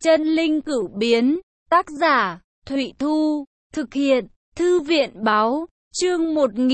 Chân linh cửu biến, tác giả, Thụy Thu, thực hiện, Thư viện báo, chương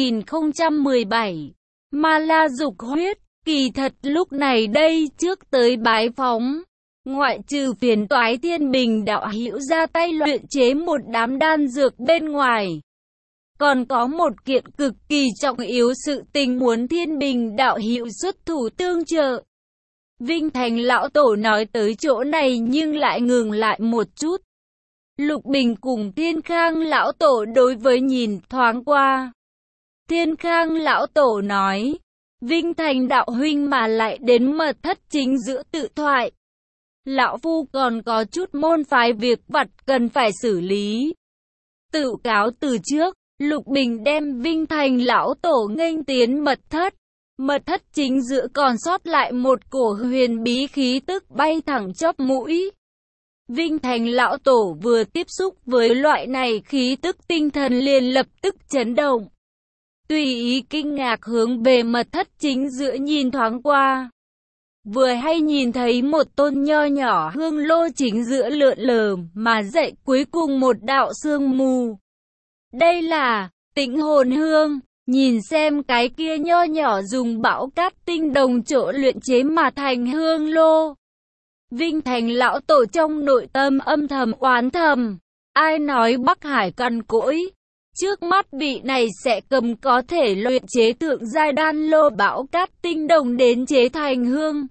1017, Ma La dục huyết, kỳ thật lúc này đây trước tới bái phóng. Ngoại trừ phiền toái Thiên Bình đạo hữu ra tay luyện chế một đám đan dược bên ngoài. Còn có một kiện cực kỳ trọng yếu sự tình muốn Thiên Bình đạo hữu xuất thủ tương trợ. Vinh Thành lão tổ nói tới chỗ này nhưng lại ngừng lại một chút. Lục Bình cùng Thiên Khang lão tổ đối với nhìn thoáng qua. Thiên Khang lão tổ nói, Vinh Thành đạo huynh mà lại đến mật thất chính giữa tự thoại. Lão phu còn có chút môn phái việc vặt cần phải xử lý. Tự cáo từ trước, Lục Bình đem Vinh Thành lão tổ nghênh tiến mật thất. Mật thất chính giữa còn sót lại một cổ huyền bí khí tức bay thẳng chóp mũi. Vinh Thành lão tổ vừa tiếp xúc với loại này khí tức tinh thần liền lập tức chấn động. Tùy ý kinh ngạc hướng về mật thất chính giữa nhìn thoáng qua. Vừa hay nhìn thấy một tôn nho nhỏ hương lô chính giữa lượn lờ mà dậy cuối cùng một đạo sương mù. Đây là Tĩnh Hồn Hương. Nhìn xem cái kia nho nhỏ dùng bão cát tinh đồng chỗ luyện chế mà thành hương lô. Vinh Thành lão tổ trong nội tâm âm thầm oán thầm. Ai nói Bắc Hải cằn cỗi. Trước mắt vị này sẽ cầm có thể luyện chế thượng giai đan lô bão cát tinh đồng đến chế thành hương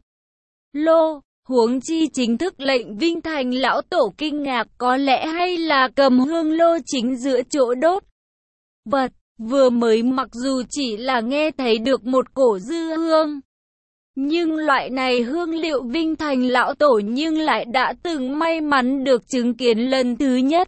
lô. Huống chi chính thức lệnh Vinh Thành lão tổ kinh ngạc có lẽ hay là cầm hương lô chính giữa chỗ đốt vật. Vừa mới mặc dù chỉ là nghe thấy được một cổ dư hương, nhưng loại này hương liệu Vinh Thành lão tổ nhưng lại đã từng may mắn được chứng kiến lần thứ nhất.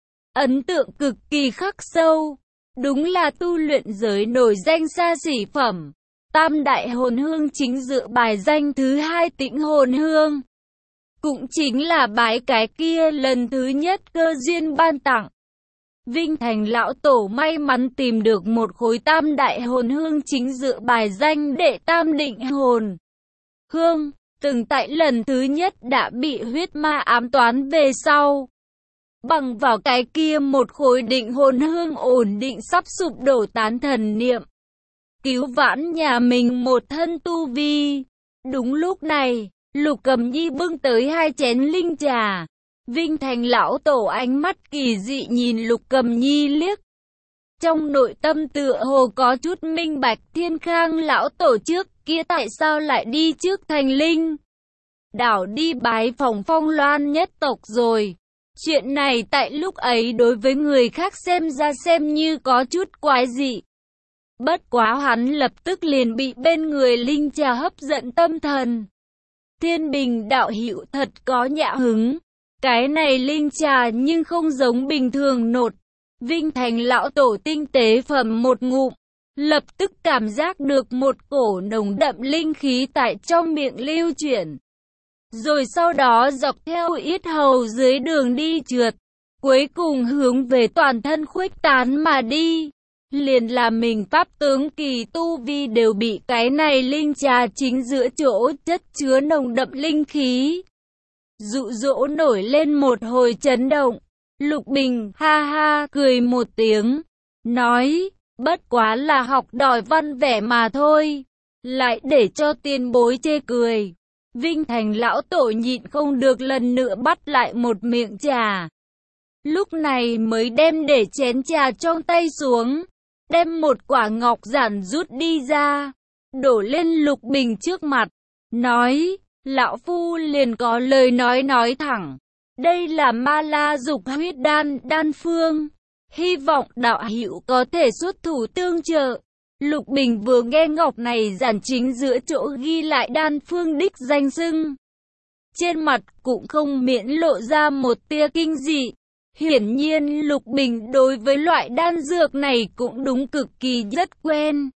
Ấn tượng cực kỳ khắc sâu, đúng là tu luyện giới nổi danh xa xỉ phẩm. Tam đại hồn hương chính dự bài danh thứ hai Tĩnh Hồn Hương. Cũng chính là bái cái kia lần thứ nhất cơ duyên ban tặng. Vinh Thành lão tổ may mắn tìm được một khối tam đại hồn hương chính dự bài danh đệ tam định hồn hương, từng tại lần thứ nhất đã bị huyết ma ám toán về sau. Bằng vào cái kia một khối định hồn hương ổn định sắp sụp đổ tán thần niệm, cứu vãn nhà mình một thân tu vi. Đúng lúc này, Lục Cầm Nhi bưng tới 2 chén linh trà. Vinh Thành lão tổ ánh mắt kỳ dị nhìn Lục Cầm Nhi liếc. Trong nội tâm tựa hồ có chút minh bạch Thiên Khang lão tổ trước kia tại sao lại đi trước Thành Linh đảo đi bái phỏng Phong Loan nhất tộc rồi. Chuyện này tại lúc ấy đối với người khác xem ra xem như có chút quái dị. Bất quá hắn lập tức liền bị bên người linh trà hấp dẫn tâm thần. Thiên Bình đạo hữu thật có nhã hứng. Cái này linh trà nhưng không giống bình thường nột. Vinh Thành lão tổ tinh tế phẩm một ngụm, lập tức cảm giác được một cổ nồng đậm linh khí tại trong miệng lưu chuyển. Rồi sau đó dọc theo yết hầu dưới đường đi trượt, cuối cùng hướng về toàn thân khuếch tán mà đi. Liền là mình pháp tướng kỳ tu vi đều bị cái này linh trà chính giữa chỗ chất chứa nồng đậm linh khí dụ dỗ nổi lên một hồi chấn động. Lục Bình ha ha cười một tiếng, nói, bất quá là học đòi văn vẻ mà thôi, lại để cho tiền bối chê cười. Vinh Thành lão tổ nhịn không được lần nữa bắt lại một miệng trà. Lúc này mới đem để chén trà trong tay xuống, đem một quả ngọc giản rút đi ra, đổ lên Lục Bình trước mặt, nói, lão phu liền có lời nói thẳng. Đây là Ma La dục huyết đan phương. Hy vọng đạo hữu có thể xuất thủ tương trợ. Lục Bình vừa nghe ngọc này giản chính giữa chỗ ghi lại đan phương đích danh xưng. Trên mặt cũng không miễn lộ ra một tia kinh dị. Hiển nhiên Lục Bình đối với loại đan dược này cũng đúng cực kỳ rất quen.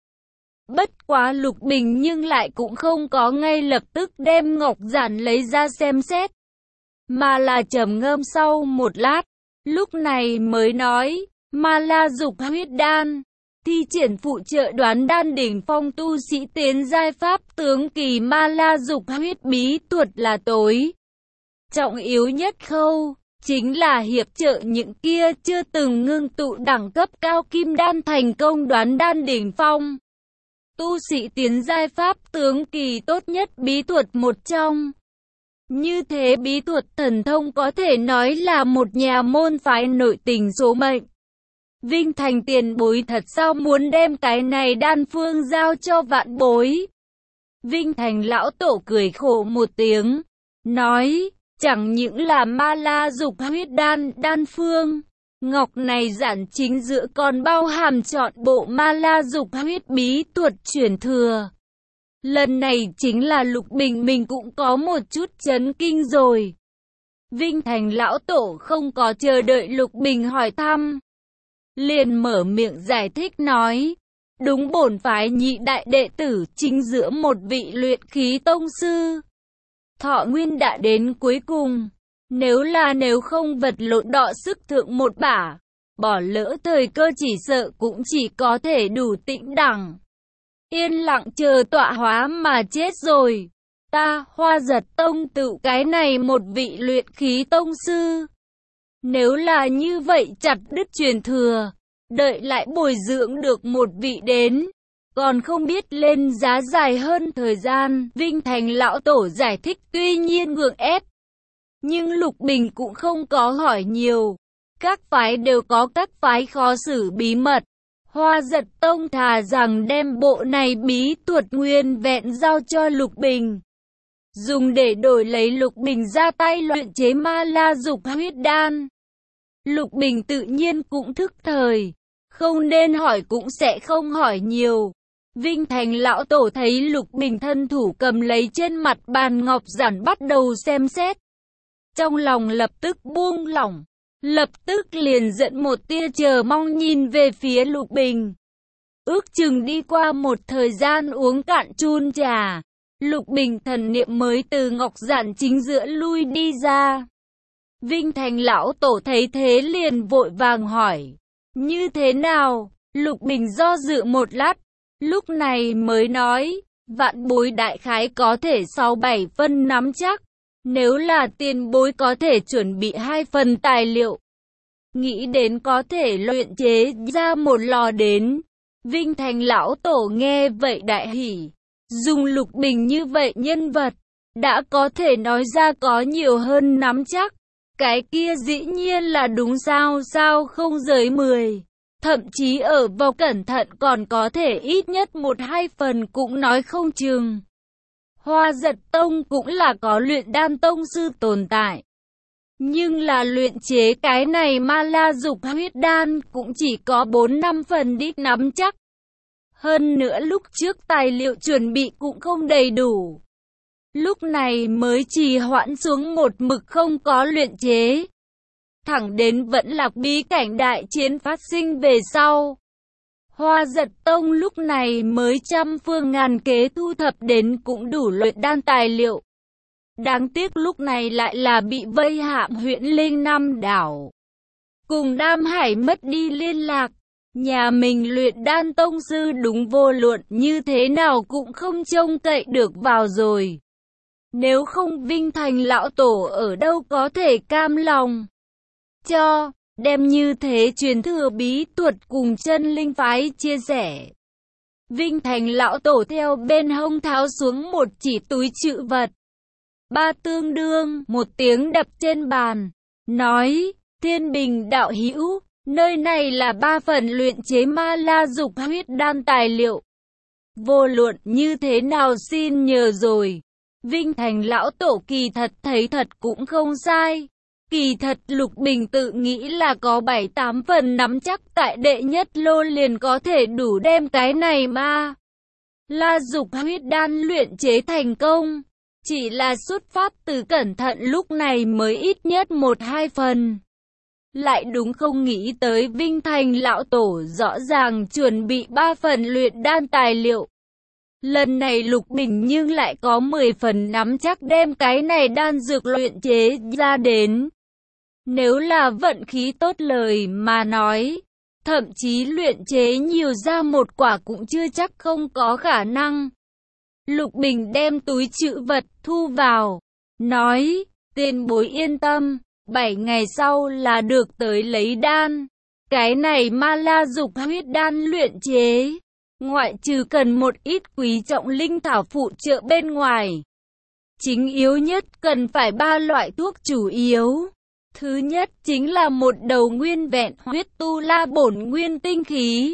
Bất quá Lục Bình nhưng lại cũng không có ngay lập tức đem ngọc giản lấy ra xem xét, mà là trầm ngâm sau một lát, lúc này mới nói, Ma La dục huyết đan, thi triển phụ trợ đoán đan đỉnh phong tu sĩ tiến giai pháp tướng kỳ Ma La dục huyết bí thuật là tối Trọng yếu nhất khâu, chính là hiệp trợ những kia chưa từng ngưng tụ đẳng cấp cao kim đan thành công đoán đan đỉnh phong. Tu sĩ tiến giai pháp tướng kỳ tốt nhất bí thuật một trong. Như thế bí thuật thần thông có thể nói là một nhà môn phái nội tình số mệnh. Vinh Thành tiền bối thật sao muốn đem cái này đan phương giao cho vạn bối? Vinh Thành lão tổ cười khổ một tiếng, nói, chẳng những là ma la dục huyết đan phương, ngọc này giản chính giữa còn bao hàm trọn bộ ma la dục huyết bí thuật chuyển thừa. Lần này chính là Lục Bình mình cũng có một chút chấn kinh rồi. Vinh Thành lão tổ không có chờ đợi Lục Bình hỏi thăm, liền mở miệng giải thích nói, đúng bổn phái nhị đại đệ tử chính giữa một vị luyện khí tông sư. Thọ nguyên đã đến cuối cùng, nếu không vật lộn đọ sức thượng một bả, bỏ lỡ thời cơ chỉ sợ cũng chỉ có thể đủ tĩnh đẳng, yên lặng chờ tọa hóa mà chết rồi. Ta Hoa Giật Tông tự cái này một vị luyện khí tông sư. Nếu là như vậy chặt đứt truyền thừa, đợi lại bồi dưỡng được một vị đến, còn không biết lên giá dài hơn thời gian. Vinh Thành lão tổ giải thích tuy nhiên gượng ép, nhưng Lục Bình cũng không có hỏi nhiều. Các phái đều có các phái khó xử bí mật. Hoa Giật Tông thà rằng đem bộ này bí thuật nguyên vẹn giao cho Lục Bình, dùng để đổi lấy Lục Bình ra tay luyện chế ma la dục huyết đan. Lục Bình tự nhiên cũng thức thời, không nên hỏi cũng sẽ không hỏi nhiều. Vinh Thành lão tổ thấy Lục Bình thân thủ cầm lấy trên mặt bàn ngọc giản bắt đầu xem xét, trong lòng lập tức buông lỏng, lập tức liền dẫn một tia chờ mong nhìn về phía Lục Bình. Ước chừng đi qua một thời gian uống cạn chun trà, Lục Bình thần niệm mới từ ngọc giản chính giữa lui đi ra. Vinh Thành lão tổ thấy thế liền vội vàng hỏi, như thế nào? Lục Bình do dự một lát, lúc này mới nói, vạn bối đại khái có thể 6-7 phân nắm chắc. Nếu là tiền bối có thể chuẩn bị 2 phần tài liệu, nghĩ đến có thể luyện chế ra một lò đến. Vinh Thành lão tổ nghe vậy đại hỉ, dùng Lục Bình như vậy nhân vật, đã có thể nói ra có nhiều hơn nắm chắc. Cái kia dĩ nhiên là đúng sao không dưới 10. Thậm chí ở vào cẩn thận còn có thể ít nhất 1-2 phần cũng nói không chừng. Hoa Giật Tông cũng là có luyện đan tông sư tồn tại, nhưng là luyện chế cái này ma la dục huyết đan cũng chỉ có 4-5 phần đích nắm chắc. Hơn nữa lúc trước tài liệu chuẩn bị cũng không đầy đủ, lúc này mới trì hoãn xuống một mực không có luyện chế. Thẳng đến Vẫn Lạc bí cảnh đại chiến phát sinh về sau, Hoa Giật Tông lúc này mới trăm phương ngàn kế thu thập đến cũng đủ luyện đan tài liệu. Đáng tiếc lúc này lại là bị vây hãm huyện Linh Nam đảo, cùng Nam Hải mất đi liên lạc. Nhà mình luyện đan tông sư đúng vô luận như thế nào cũng không trông cậy được vào rồi. Nếu không Vinh Thành lão tổ ở đâu có thể cam lòng cho đem như thế truyền thừa bí thuật cùng chân linh phái chia sẻ. Vinh Thành lão tổ theo bên hông tháo xuống một chỉ túi trữ vật. Ba tương đương một tiếng đập trên bàn, nói, Thiên Bình đạo hữu, nơi này là 3 phần luyện chế ma la dục huyết đan tài liệu. Vô luận như thế nào xin nhờ rồi. Vinh Thành lão tổ kỳ thật thấy thật cũng không sai. Kỳ thật Lục Bình tự nghĩ là có 7-8 phần nắm chắc tại đệ nhất lô liền có thể đủ đem cái này ma la dục huyết đan luyện chế thành công. Chỉ là xuất phát từ cẩn thận lúc này mới ít nhất 1-2 phần. Lại đúng không nghĩ tới Vinh Thành lão tổ rõ ràng chuẩn bị 3 phần luyện đan tài liệu. Lần này Lục Bình nhưng lại có 10 phần nắm chắc đem cái này đan dược luyện chế ra đến. Nếu là vận khí tốt lời mà nói, thậm chí luyện chế nhiều ra một quả cũng chưa chắc không có khả năng. Lục Bình đem túi trữ vật thu vào, nói, Tiền bối yên tâm, 7 ngày sau là được tới lấy đan. Cái này ma la dục huyết đan luyện chế, ngoại trừ cần một ít quý trọng linh thảo phụ trợ bên ngoài. Chính yếu nhất cần phải 3 loại thuốc chủ yếu. Thứ nhất chính là một đầu nguyên vẹn huyết tu la bổn nguyên tinh khí.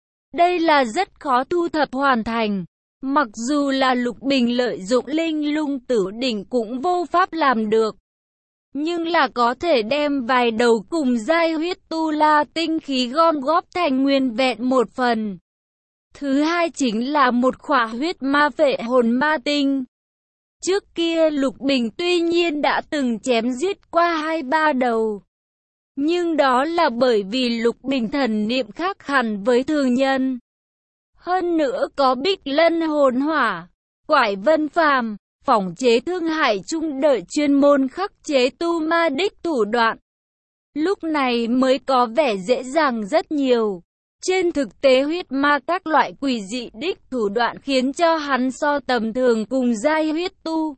Đây là rất khó thu thập hoàn thành. Mặc dù là Lục Bình lợi dụng linh lung tử đỉnh cũng vô pháp làm được. Nhưng là có thể đem vài đầu cùng giai huyết tu la tinh khí gom góp thành nguyên vẹn một phần. Thứ hai chính là một khỏa huyết ma vệ hồn ma tinh. Trước kia Lục Bình tuy nhiên đã từng chém giết qua 2-3 đầu. Nhưng đó là bởi vì Lục Bình thần niệm khác hẳn với thường nhân. Hơn nữa có Bích Lân hồn hỏa, Quải Vân phàm, phỏng chế Thương Hải Trung đợi chuyên môn khắc chế tu ma đích thủ đoạn. Lúc này mới có vẻ dễ dàng rất nhiều. Trên thực tế huyết ma các loại quỷ dị đích thủ đoạn khiến cho hắn so tầm thường cùng giai huyết tu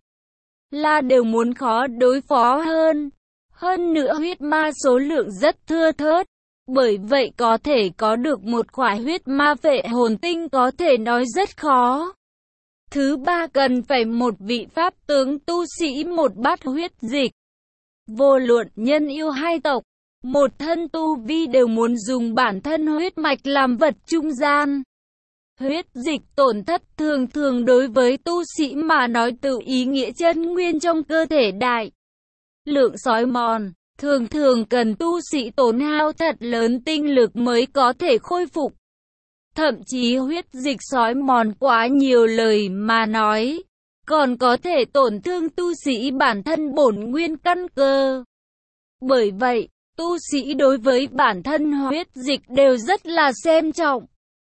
la đều muốn khó đối phó hơn. Hơn nữa huyết ma số lượng rất thưa thớt. Bởi vậy có thể có được một khỏa huyết ma vệ hồn tinh có thể nói rất khó. Thứ ba cần phải một vị pháp tướng tu sĩ một bát huyết dịch. Vô luận nhân yêu hai tộc, một thân tu vi đều muốn dùng bản thân huyết mạch làm vật trung gian. Huyết dịch tổn thất thường thường đối với tu sĩ mà nói từ ý nghĩa chân nguyên trong cơ thể đại lượng sói mòn. Thường thường cần tu sĩ tốn hao thật lớn tinh lực mới có thể khôi phục. Thậm chí huyết dịch sói mòn quá nhiều lời mà nói, còn có thể tổn thương tu sĩ bản thân bổn nguyên căn cơ. Bởi vậy, tu sĩ đối với bản thân huyết dịch đều rất là xem trọng.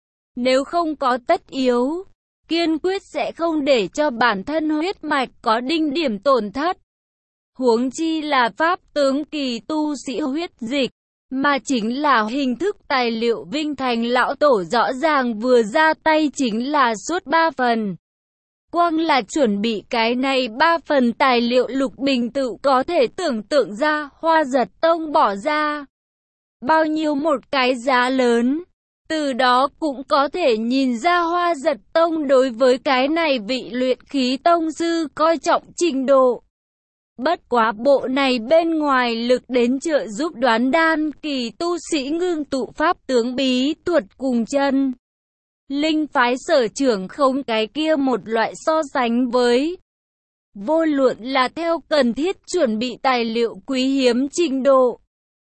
Nếu không có tất yếu, kiên quyết sẽ không để cho bản thân huyết mạch có đinh điểm tổn thất. Huống chi là pháp tướng kỳ tu sĩ huyết dịch, mà chính là hình thức tài liệu Vinh Thành lão tổ rõ ràng vừa ra tay chính là suốt 3 phần. Quang là chuẩn bị cái này 3 phần tài liệu Lục Bình tự có thể tưởng tượng ra Hoa Giật Tông bỏ ra bao nhiêu một cái giá lớn. Từ đó cũng có thể nhìn ra Hoa Giật Tông đối với cái này vị luyện khí tông sư coi trọng trình độ. Bất quá bộ này bên ngoài lực đến trợ giúp đoán đan kỳ tu sĩ ngưng tụ pháp tướng bí thuật cùng chân linh phái sở trưởng không cái kia một loại so sánh với. Vô luận là theo cần thiết chuẩn bị tài liệu quý hiếm trình độ,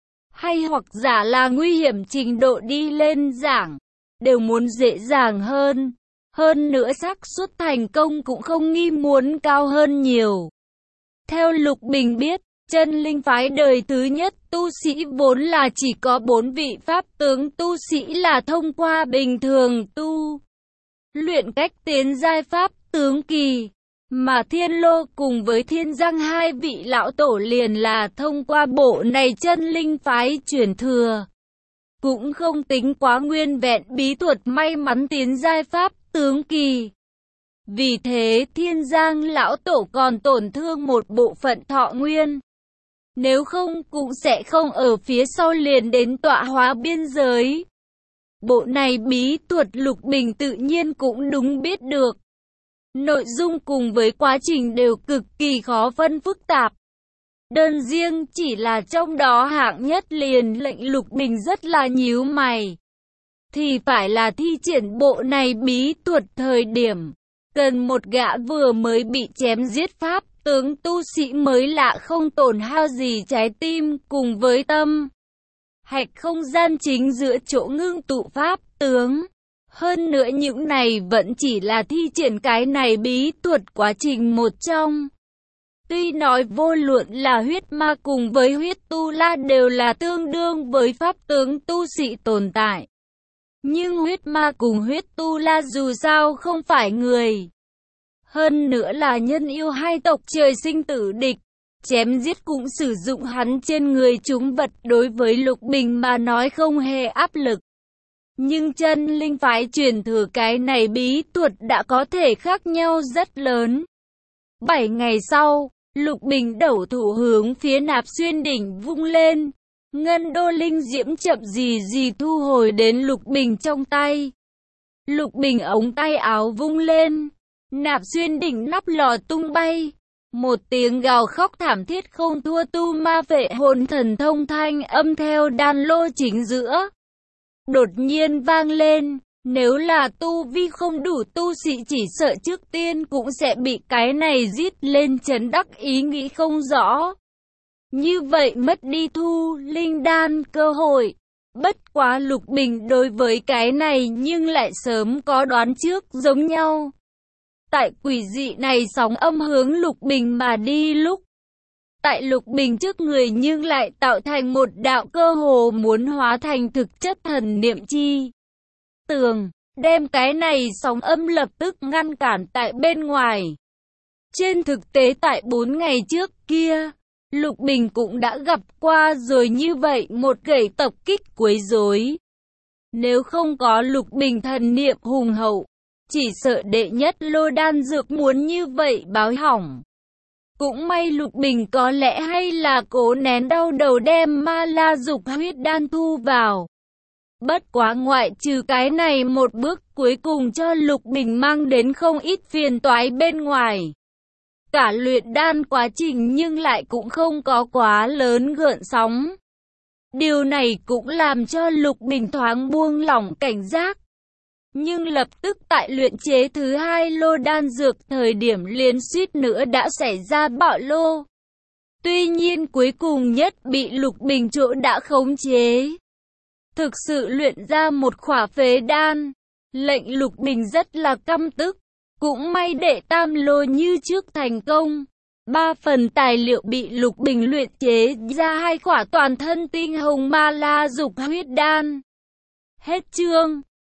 hay hoặc giả là nguy hiểm trình độ đi lên giảng, đều muốn dễ dàng hơn. Hơn nữa xác suất thành công cũng không nghi muốn cao hơn nhiều. Theo Lục Bình biết, chân linh phái đời thứ nhất tu sĩ vốn là chỉ có 4 vị pháp tướng tu sĩ là thông qua bình thường tu luyện cách tiến giai pháp tướng kỳ, mà Thiên Lô cùng với Thiên Giang hai vị lão tổ liền là thông qua bộ này chân linh phái truyền thừa. Cũng không tính quá nguyên vẹn bí thuật may mắn tiến giai pháp tướng kỳ. Vì thế Thiên Giang lão tổ còn tổn thương một bộ phận thọ nguyên. Nếu không cũng sẽ không ở phía sau liền đến tọa hóa biên giới. Bộ này bí thuật Lục Bình tự nhiên cũng đúng biết được. Nội dung cùng với quá trình đều cực kỳ khó phân phức tạp. Đơn riêng chỉ là trong đó hạng nhất liền lệnh Lục Bình rất là nhíu mày. Thì phải là thi triển bộ này bí thuật thời điểm cần một gã vừa mới bị chém giết pháp tướng tu sĩ mới lạ không tổn hao gì trái tim cùng với tâm hạch không gian chính giữa chỗ ngưng tụ pháp tướng. Hơn nữa những này vẫn chỉ là thi triển cái này bí thuật quá trình một trong. Tuy nói vô luận là huyết ma cùng với huyết tu la đều là tương đương với pháp tướng tu sĩ tồn tại. Nhưng huyết ma cùng huyết tu la dù sao không phải người. Hơn nữa là nhân yêu hai tộc trời sinh tử địch. Chém giết cũng sử dụng hắn trên người chúng vật đối với Lục Bình mà nói không hề áp lực. Nhưng chân linh phái truyền thừa cái này bí thuật đã có thể khác nhau rất lớn. 7 ngày sau, Lục Bình đẩu thủ hướng phía Nạp Xuyên đỉnh vung lên. Ngân đô linh diễm chậm gì thu hồi đến Lục Bình trong tay. Lục Bình ống tay áo vung lên. Nạp Xuyên đỉnh nắp lò tung bay. Một tiếng gào khóc thảm thiết không thua tu ma vệ hồn thần thông thanh âm theo đan lô chính giữa. Đột nhiên vang lên. Nếu là tu vi không đủ tu sĩ chỉ sợ trước tiên cũng sẽ bị cái này giết lên chấn đắc ý nghĩ không rõ. Như vậy mất đi thu linh đan cơ hội. Bất quá Lục Bình đối với cái này nhưng lại sớm có đoán trước giống nhau. Tại quỷ dị này sóng âm hướng Lục Bình mà đi lúc. Tại Lục Bình trước người nhưng lại tạo thành một đạo cơ hồ muốn hóa thành thực chất thần niệm chi. Tường, đem cái này sóng âm lập tức ngăn cản tại bên ngoài. Trên thực tế tại 4 ngày trước kia, Lục Bình cũng đã gặp qua rồi như vậy một gậy tập kích quấy rối. Nếu không có Lục Bình thần niệm hùng hậu, chỉ sợ đệ nhất lô đan dược muốn như vậy báo hỏng. Cũng may Lục Bình có lẽ hay là cố nén đau đầu đem ma la dục huyết đan thu vào. Bất quá ngoại trừ cái này một bước cuối cùng cho Lục Bình mang đến không ít phiền toái bên ngoài. Cả luyện đan quá trình nhưng lại cũng không có quá lớn gợn sóng. Điều này cũng làm cho Lục Bình thoáng buông lỏng cảnh giác. Nhưng lập tức tại luyện chế thứ 2 lô đan dược thời điểm liền suýt nữa đã xảy ra bạo lô. Tuy nhiên cuối cùng nhất bị Lục Bình chỗ đã khống chế. Thực sự luyện ra một khỏa phế đan, lệnh Lục Bình rất là căm tức. Cũng may đệ tam lô như trước thành công. 3 phần tài liệu bị Lục Bình luyện chế ra 2 khỏa toàn thân tinh hồng ma la dục huyết đan. Hết chương.